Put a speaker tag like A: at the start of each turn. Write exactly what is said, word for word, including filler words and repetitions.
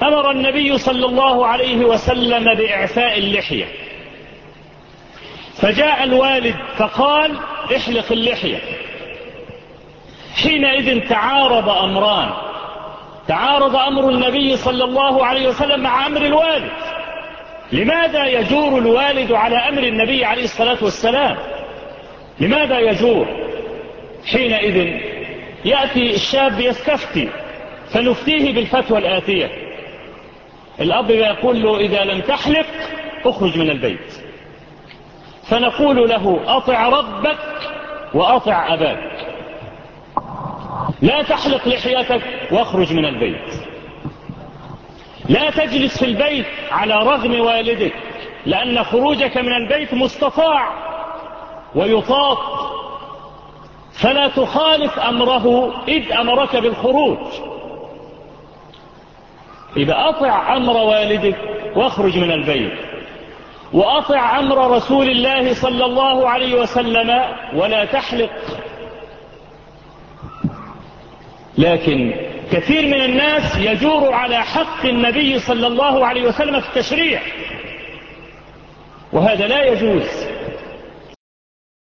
A: أمر النبي صلى الله عليه وسلم بإعفاء اللحية، فجاء الوالد فقال احلق اللحية. حينئذ تعارض أمران، تعارض أمر النبي صلى الله عليه وسلم مع أمر الوالد. لماذا يجور الوالد على أمر النبي عليه الصلاة والسلام؟ لماذا يجور؟ حينئذ يأتي الشاب يستفتي فنفتيه بالفتوى الآتية. الأب يقول له إذا لم تحلق اخرج من البيت، فنقول له أطع ربك وأطع أباك، لا تحلق لحيتك واخرج من البيت. لا تجلس في البيت على رغم والدك، لأن خروجك من البيت مستطاع ويطاق، فلا تخالف أمره إذ أمرك بالخروج. إذا أطع أمر والدك واخرج من البيت، وأطع أمر رسول الله صلى الله عليه وسلم ولا تحلق. لكن كثير من الناس يجور على حق النبي صلى الله عليه وسلم في التشريع، وهذا لا يجوز.